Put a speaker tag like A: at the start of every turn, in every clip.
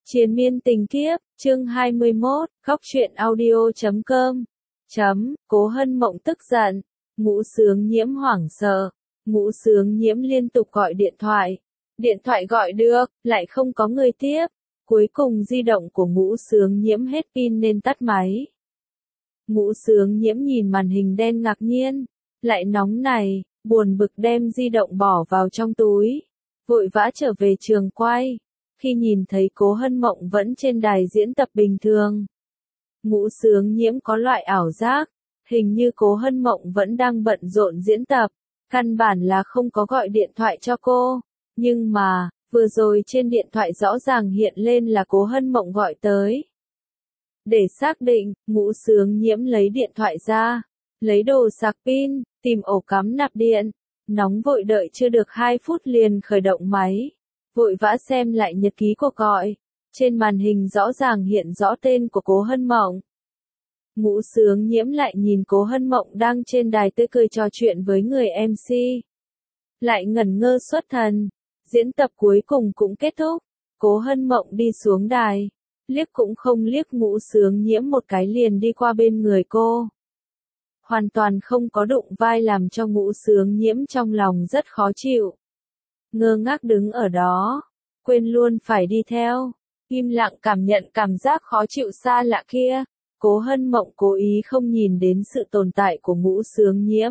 A: Triền miên tình kiếp, chương 21, khóc truyện audio.com. Cố Hân Mộng tức giận, Ngũ Sướng Nhiễm hoảng sợ, Ngũ Sướng Nhiễm liên tục gọi điện thoại gọi được, lại không có người tiếp, cuối cùng di động của Ngũ Sướng Nhiễm hết pin nên tắt máy. Ngũ Sướng Nhiễm nhìn màn hình đen ngạc nhiên, lại nóng này, buồn bực đem di động bỏ vào trong túi, vội vã trở về trường quay. Khi nhìn thấy Cố Hân Mộng vẫn trên đài diễn tập bình thường, Ngũ Sướng Nhiễm có loại ảo giác, hình như Cố Hân Mộng vẫn đang bận rộn diễn tập, căn bản là không có gọi điện thoại cho cô, nhưng mà, vừa rồi trên điện thoại rõ ràng hiện lên là Cố Hân Mộng gọi tới. Để xác định, Ngũ Sướng Nhiễm lấy điện thoại ra, lấy đồ sạc pin, tìm ổ cắm nạp điện, nóng vội đợi chưa được 2 phút liền khởi động máy. Vội vã xem lại nhật ký cuộc gọi, trên màn hình rõ ràng hiện rõ tên của Cố Hân Mộng. Ngũ Sướng Nhiễm lại nhìn Cố Hân Mộng đang trên đài tươi cười trò chuyện với người MC. Lại ngẩn ngơ xuất thần, diễn tập cuối cùng cũng kết thúc, Cố Hân Mộng đi xuống đài, liếc cũng không liếc Ngũ Sướng Nhiễm một cái liền đi qua bên người cô. Hoàn toàn không có đụng vai làm cho Ngũ Sướng Nhiễm trong lòng rất khó chịu. Ngơ ngác đứng ở đó, quên luôn phải đi theo, im lặng cảm nhận cảm giác khó chịu xa lạ kia. Cố Hân Mộng cố ý không nhìn đến sự tồn tại của Ngũ Sướng Nhiễm.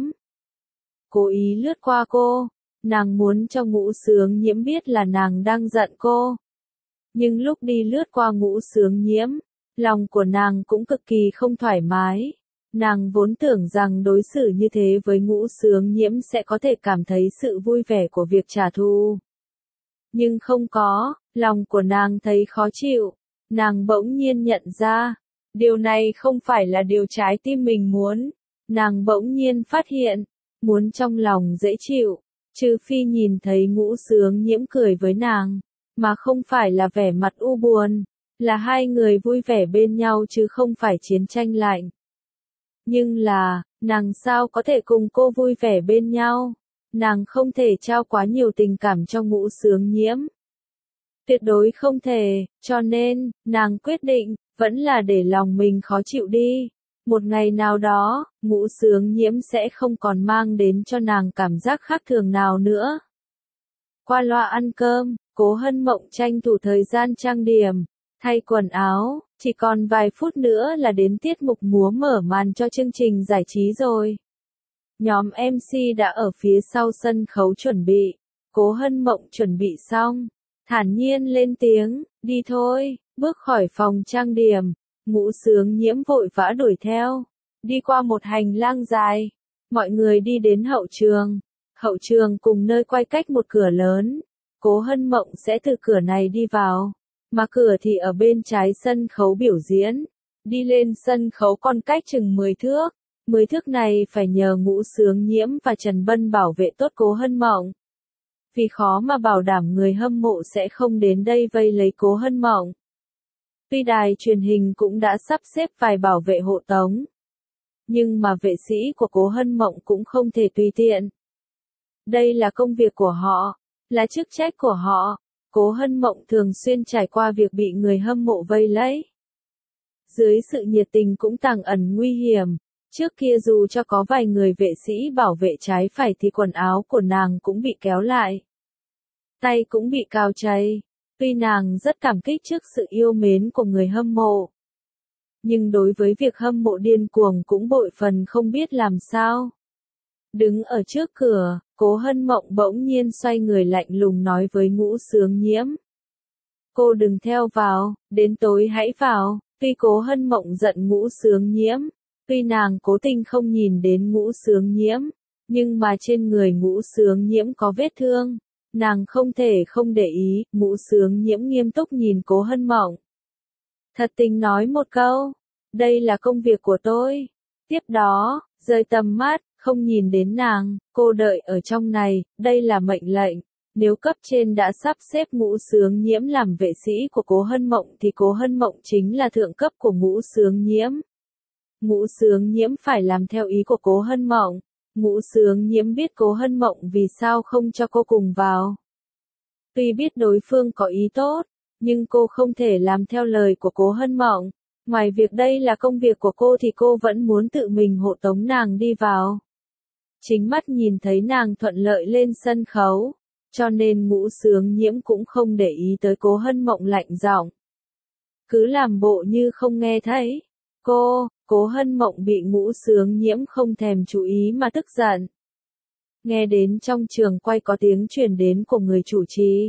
A: Cố ý lướt qua cô, nàng muốn cho Ngũ Sướng Nhiễm biết là nàng đang giận cô. Nhưng lúc đi lướt qua Ngũ Sướng Nhiễm, lòng của nàng cũng cực kỳ không thoải mái. Nàng vốn tưởng rằng đối xử như thế với Ngũ Sướng Nhiễm sẽ có thể cảm thấy sự vui vẻ của việc trả thù. Nhưng không có, lòng của nàng thấy khó chịu. Nàng bỗng nhiên nhận ra, điều này không phải là điều trái tim mình muốn. Nàng bỗng nhiên phát hiện, muốn trong lòng dễ chịu, trừ phi nhìn thấy Ngũ Sướng Nhiễm cười với nàng, mà không phải là vẻ mặt u buồn, là hai người vui vẻ bên nhau chứ không phải chiến tranh lạnh. Nhưng là, nàng sao có thể cùng cô vui vẻ bên nhau? Nàng không thể trao quá nhiều tình cảm cho Ngũ Sướng Nhiễm. Tuyệt đối không thể, cho nên, nàng quyết định, vẫn là để lòng mình khó chịu đi. Một ngày nào đó, Ngũ Sướng Nhiễm sẽ không còn mang đến cho nàng cảm giác khác thường nào nữa. Qua loa ăn cơm, Cố Hân Mộng tranh thủ thời gian trang điểm, thay quần áo, chỉ còn vài phút nữa là đến tiết mục múa mở màn cho chương trình giải trí rồi. Nhóm MC đã ở phía sau sân khấu chuẩn bị, Cố Hân Mộng chuẩn bị xong, thản nhiên lên tiếng, đi thôi, bước khỏi phòng trang điểm, Ngũ Sướng Nhiễm vội vã đuổi theo, đi qua một hành lang dài, mọi người đi đến hậu trường cùng nơi quay cách một cửa lớn, Cố Hân Mộng sẽ từ cửa này đi vào. Mà cửa thì ở bên trái sân khấu biểu diễn. Đi lên sân khấu còn cách chừng 10 thước. 10 thước này phải nhờ Ngũ Sướng Nhiễm và Trần Bân bảo vệ tốt Cố Hân Mộng. Vì khó mà bảo đảm người hâm mộ sẽ không đến đây vây lấy Cố Hân Mộng. Tuy đài truyền hình cũng đã sắp xếp vài bảo vệ hộ tống. Nhưng mà vệ sĩ của Cố Hân Mộng cũng không thể tùy tiện. Đây là công việc của họ, là chức trách của họ. Cố Hân Mộng thường xuyên trải qua việc bị người hâm mộ vây lấy. Dưới sự nhiệt tình cũng tàng ẩn nguy hiểm, trước kia dù cho có vài người vệ sĩ bảo vệ trái phải thì quần áo của nàng cũng bị kéo lại. Tay cũng bị cào chảy, tuy nàng rất cảm kích trước sự yêu mến của người hâm mộ. Nhưng đối với việc hâm mộ điên cuồng cũng bội phần không biết làm sao. Đứng ở trước cửa, Cố Hân Mộng bỗng nhiên xoay người lạnh lùng nói với Ngũ Sướng Nhiễm. Cô đừng theo vào, đến tối hãy vào. Tuy Cố Hân Mộng giận Ngũ Sướng Nhiễm, tuy nàng cố tình không nhìn đến Ngũ Sướng Nhiễm, nhưng mà trên người Ngũ Sướng Nhiễm có vết thương, nàng không thể không để ý. Ngũ Sướng Nhiễm nghiêm túc nhìn Cố Hân Mộng. Thật tình nói một câu, đây là công việc của tôi. Tiếp đó, rời tầm mắt, không nhìn đến nàng, cô đợi ở trong này, đây là mệnh lệnh. Nếu cấp trên đã sắp xếp Ngũ Sướng Nhiễm làm vệ sĩ của Cố Hân Mộng thì Cố Hân Mộng chính là thượng cấp của Ngũ Sướng Nhiễm. Ngũ Sướng Nhiễm phải làm theo ý của Cố Hân Mộng. Ngũ Sướng Nhiễm biết Cố Hân Mộng vì sao không cho cô cùng vào. Tuy biết đối phương có ý tốt, Nhưng cô không thể làm theo lời của Cố Hân Mộng. Ngoài việc đây là công việc của cô thì cô vẫn muốn tự mình hộ tống nàng đi vào. Chính mắt nhìn thấy nàng thuận lợi lên sân khấu, cho nên Ngũ Sướng Nhiễm cũng không để ý tới Cố Hân Mộng lạnh giọng. Cứ làm bộ như không nghe thấy. Cố Hân Mộng bị Ngũ Sướng Nhiễm không thèm chú ý mà tức giận. Nghe đến trong trường quay có tiếng truyền đến của người chủ trì.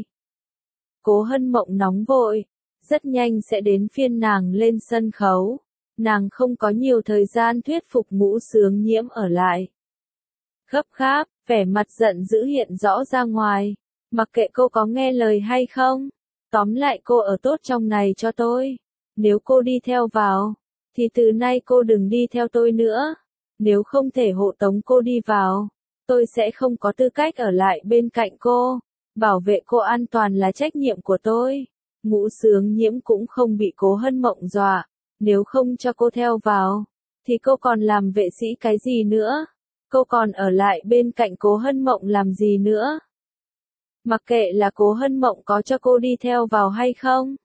A: Cố Hân Mộng nóng vội, rất nhanh sẽ đến phiên nàng lên sân khấu. Nàng không có nhiều thời gian thuyết phục Ngũ Sướng Nhiễm ở lại. Gấp gáp, vẻ mặt giận dữ hiện rõ ra ngoài. Mặc kệ cô có nghe lời hay không, tóm lại cô ở tốt trong này cho tôi. Nếu cô đi theo vào, thì từ nay cô đừng đi theo tôi nữa. Nếu không thể hộ tống cô đi vào, tôi sẽ không có tư cách ở lại bên cạnh cô. Bảo vệ cô an toàn là trách nhiệm của tôi. Ngũ Sướng Nhiễm cũng không bị Cố Hân Mộng dọa. Nếu không cho cô theo vào, thì cô còn làm vệ sĩ cái gì nữa? Cô còn ở lại bên cạnh Cố Hân Mộng làm gì nữa? Mặc kệ là Cố Hân Mộng có cho cô đi theo vào hay không,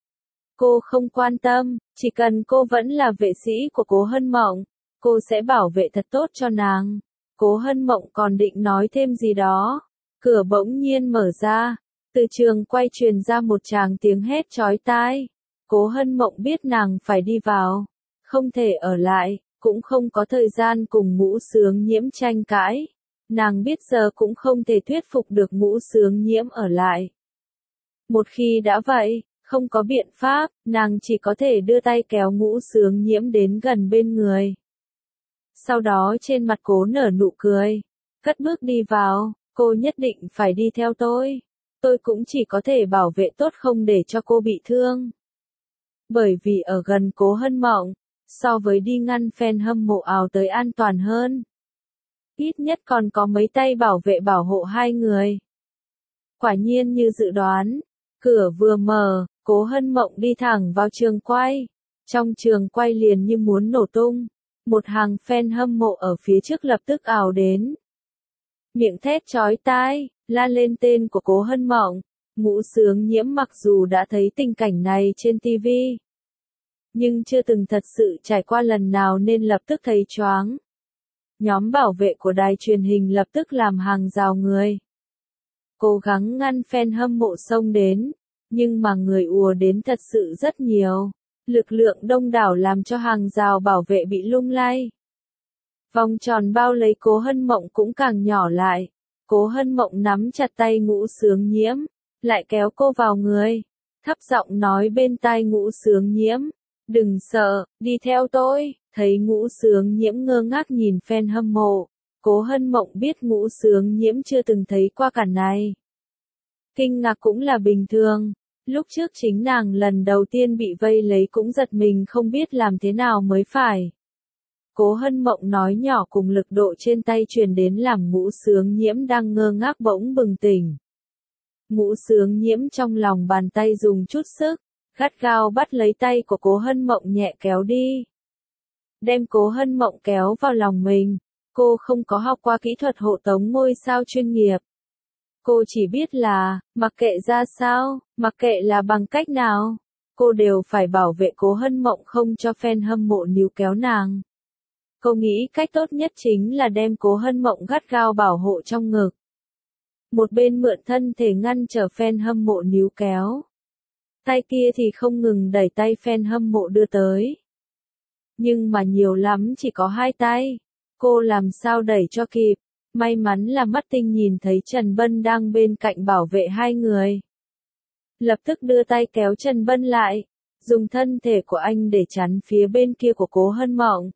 A: cô không quan tâm, chỉ cần cô vẫn là vệ sĩ của Cố Hân Mộng, cô sẽ bảo vệ thật tốt cho nàng. Cố Hân Mộng còn định nói thêm gì đó, cửa bỗng nhiên mở ra, từ trường quay truyền ra một tràng tiếng hét chói tai. Cố Hân Mộng biết nàng phải đi vào, không thể ở lại, cũng không có thời gian cùng Ngũ Sướng Nhiễm tranh cãi. Nàng biết giờ cũng không thể thuyết phục được Ngũ Sướng Nhiễm ở lại. Một khi đã vậy, không có biện pháp, nàng chỉ có thể đưa tay kéo Ngũ Sướng Nhiễm đến gần bên người. Sau đó trên mặt Cố nở nụ cười, cất bước đi vào, cô nhất định phải đi theo tôi. Tôi cũng chỉ có thể bảo vệ tốt không để cho cô bị thương. Bởi vì ở gần Cố Hân Mộng, so với đi ngăn fan hâm mộ ào tới an toàn hơn. Ít nhất còn có mấy tay bảo vệ bảo hộ hai người. Quả nhiên như dự đoán, cửa vừa mở, Cố Hân Mộng đi thẳng vào trường quay. Trong trường quay liền như muốn nổ tung. Một hàng fan hâm mộ ở phía trước lập tức ào đến. Miệng thét chói tai, la lên tên của Cố Hân Mộng. Ngũ Sướng Nhiễm mặc dù đã thấy tình cảnh này trên TV, nhưng chưa từng thật sự trải qua lần nào nên lập tức thấy choáng. Nhóm bảo vệ của đài truyền hình lập tức làm hàng rào người. Cố gắng ngăn fan hâm mộ xông đến, nhưng mà người ùa đến thật sự rất nhiều. Lực lượng đông đảo làm cho hàng rào bảo vệ bị lung lay. Vòng tròn bao lấy Cố Hân Mộng cũng càng nhỏ lại. Cố Hân Mộng nắm chặt tay Ngũ Sướng Nhiễm, lại kéo cô vào người. Thấp giọng nói bên tai Ngũ Sướng Nhiễm, đừng sợ, đi theo tôi. Thấy Ngũ Sướng Nhiễm ngơ ngác nhìn fan hâm mộ, Cố Hân Mộng biết Ngũ Sướng Nhiễm chưa từng thấy qua cảnh này. Kinh ngạc cũng là bình thường, lúc trước chính nàng lần đầu tiên bị vây lấy cũng giật mình không biết làm thế nào mới phải. Cố Hân Mộng nói nhỏ cùng lực độ trên tay truyền đến làm Ngũ Sướng Nhiễm đang ngơ ngác bỗng bừng tỉnh. Ngũ Sướng Nhiễm trong lòng bàn tay dùng chút sức, gắt gao bắt lấy tay của Cố Hân Mộng nhẹ kéo đi. Đem Cố Hân Mộng kéo vào lòng mình, cô không có học qua kỹ thuật hộ tống ngôi sao chuyên nghiệp. Cô chỉ biết là, mặc kệ ra sao, mặc kệ là bằng cách nào, cô đều phải bảo vệ Cố Hân Mộng không cho fan hâm mộ níu kéo nàng. Cô nghĩ cách tốt nhất chính là đem Cố Hân Mộng gắt gao bảo hộ trong ngực. Một bên mượn thân thể ngăn trở fan hâm mộ níu kéo. Tay kia thì không ngừng đẩy tay fan hâm mộ đưa tới. Nhưng mà nhiều lắm chỉ có hai tay. Cô làm sao đẩy cho kịp. May mắn là mắt tinh nhìn thấy Trần Bân đang bên cạnh bảo vệ hai người. Lập tức đưa tay kéo Trần Bân lại. Dùng thân thể của anh để chắn phía bên kia của Cố Hân Mộng.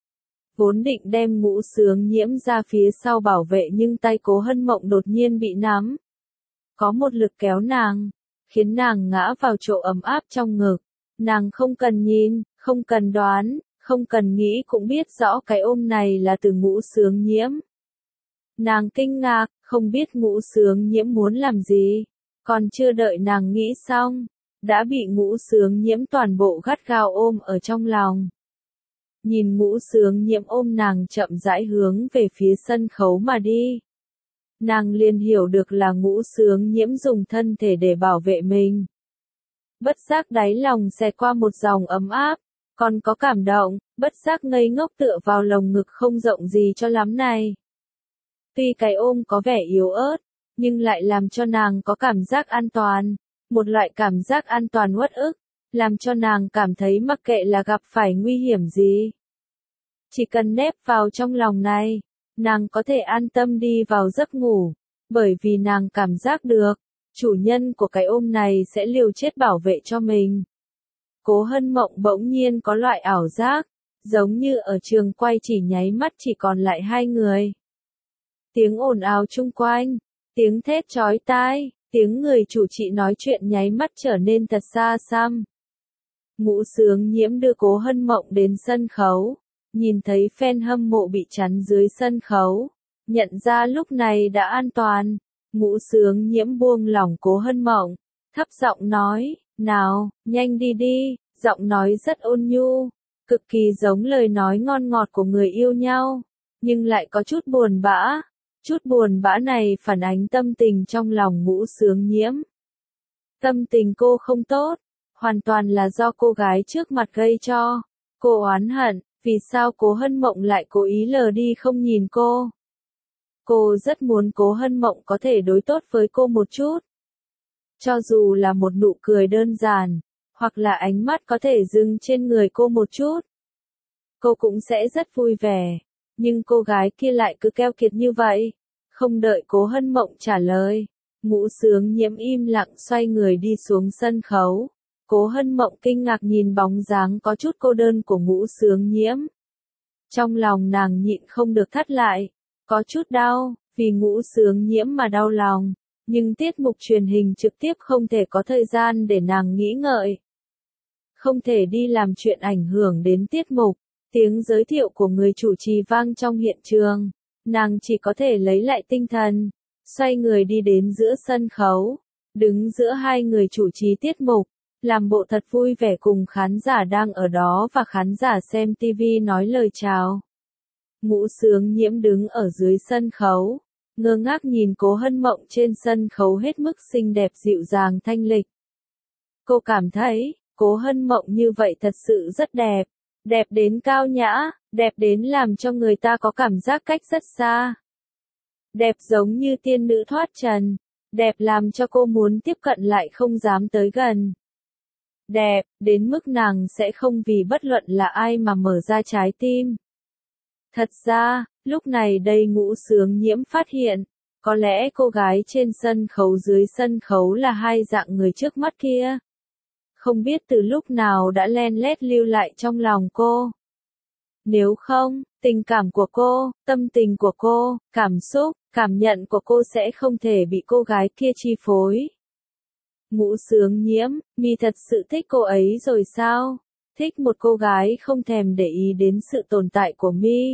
A: Vốn định đem Ngũ Sướng Nhiễm ra phía sau bảo vệ nhưng tay Cố Hân Mộng đột nhiên bị nắm. Có một lực kéo nàng, khiến nàng ngã vào chỗ ấm áp trong ngực. Nàng không cần nhìn, không cần đoán, không cần nghĩ cũng biết rõ cái ôm này là từ Ngũ Sướng Nhiễm. Nàng kinh ngạc, không biết Ngũ Sướng Nhiễm muốn làm gì. Còn chưa đợi nàng nghĩ xong, đã bị Ngũ Sướng Nhiễm toàn bộ gắt gao ôm ở trong lòng. Nhìn Ngũ Sướng Nhiễm ôm nàng chậm rãi hướng về phía sân khấu mà đi. Nàng liền hiểu được là Ngũ Sướng Nhiễm dùng thân thể để bảo vệ mình. bất giác đáy lòng xẹt qua một dòng ấm áp, còn có cảm động, bất giác ngây ngốc tựa vào lồng ngực không rộng gì cho lắm này. Tuy cái ôm có vẻ yếu ớt, nhưng lại làm cho nàng có cảm giác an toàn, một loại cảm giác an toàn uất ức, làm cho nàng cảm thấy mặc kệ là gặp phải nguy hiểm gì. Chỉ cần nép vào trong lòng này, nàng có thể an tâm đi vào giấc ngủ, bởi vì nàng cảm giác được, chủ nhân của cái ôm này sẽ liều chết bảo vệ cho mình. Cố Hân Mộng bỗng nhiên có loại ảo giác, giống như ở trường quay chỉ nháy mắt chỉ còn lại hai người. Tiếng ồn ào chung quanh, tiếng thét chói tai, tiếng người chủ trì nói chuyện nháy mắt trở nên thật xa xăm. Ngũ Sướng Nhiễm đưa Cố Hân Mộng đến sân khấu, nhìn thấy fan hâm mộ bị chắn dưới sân khấu, nhận ra lúc này đã an toàn, Ngũ Sướng Nhiễm buông lỏng Cố Hân Mộng, thấp giọng nói, nào, nhanh đi đi, giọng nói rất ôn nhu, cực kỳ giống lời nói ngon ngọt của người yêu nhau, nhưng lại có chút buồn bã. Chút buồn bã này phản ánh tâm tình trong lòng Ngũ Sướng Nhiễm. Tâm tình cô không tốt, hoàn toàn là do cô gái trước mặt gây cho. Cô oán hận, vì sao Cố Hân Mộng lại cố ý lờ đi không nhìn cô. Cô rất muốn Cố Hân Mộng có thể đối tốt với cô một chút. Cho dù là một nụ cười đơn giản, hoặc là ánh mắt có thể dừng trên người cô một chút. Cô cũng sẽ rất vui vẻ. Nhưng cô gái kia lại cứ keo kiệt như vậy. Không đợi Cố Hân Mộng trả lời, Ngũ Sướng Nhiễm im lặng xoay người đi xuống sân khấu. Cố Hân Mộng kinh ngạc nhìn bóng dáng có chút cô đơn của Ngũ Sướng Nhiễm. Trong lòng nàng nhịn không được thắt lại, có chút đau, vì Ngũ Sướng Nhiễm mà đau lòng, nhưng tiết mục truyền hình trực tiếp không thể có thời gian để nàng nghĩ ngợi. Không thể đi làm chuyện ảnh hưởng đến tiết mục. Tiếng giới thiệu của người chủ trì vang trong hiện trường, nàng chỉ có thể lấy lại tinh thần, xoay người đi đến giữa sân khấu, đứng giữa hai người chủ trì tiết mục, làm bộ thật vui vẻ cùng khán giả đang ở đó và khán giả xem TV nói lời chào. Ngũ Sướng Nhiễm đứng ở dưới sân khấu, ngơ ngác nhìn Cố Hân Mộng trên sân khấu hết mức xinh đẹp dịu dàng thanh lịch. Cô cảm thấy, Cố Hân Mộng như vậy thật sự rất đẹp. Đẹp đến cao nhã, đẹp đến làm cho người ta có cảm giác cách rất xa. Đẹp giống như tiên nữ thoát trần, đẹp làm cho cô muốn tiếp cận lại không dám tới gần. Đẹp, đến mức nàng sẽ không vì bất luận là ai mà mở ra trái tim. Thật ra, lúc này đây Ngũ Sướng Nhiễm phát hiện, có lẽ cô gái trên sân khấu dưới sân khấu là hai dạng người trước mắt kia. Không biết từ lúc nào đã len lét lưu lại trong lòng cô. Nếu không, tình cảm của cô, tâm tình của cô, cảm xúc, cảm nhận của cô sẽ không thể bị cô gái kia chi phối. Ngũ Sướng Nhiễm, mi thật sự thích cô ấy rồi sao? Thích một cô gái không thèm để ý đến sự tồn tại của mi.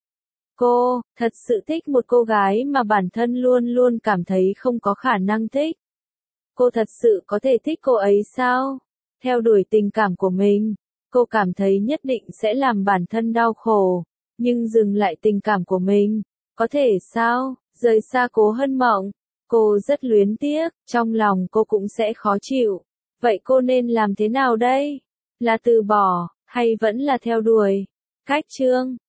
A: Cô, thật sự thích một cô gái mà bản thân luôn luôn cảm thấy không có khả năng thích. Cô thật sự có thể thích cô ấy sao? Theo đuổi tình cảm của mình, cô cảm thấy nhất định sẽ làm bản thân đau khổ, nhưng dừng lại tình cảm của mình, có thể sao, rời xa Cố Hân Mộng, cô rất luyến tiếc, trong lòng cô cũng sẽ khó chịu, vậy cô nên làm thế nào đây? Là từ bỏ, hay vẫn là theo đuổi? Cách chương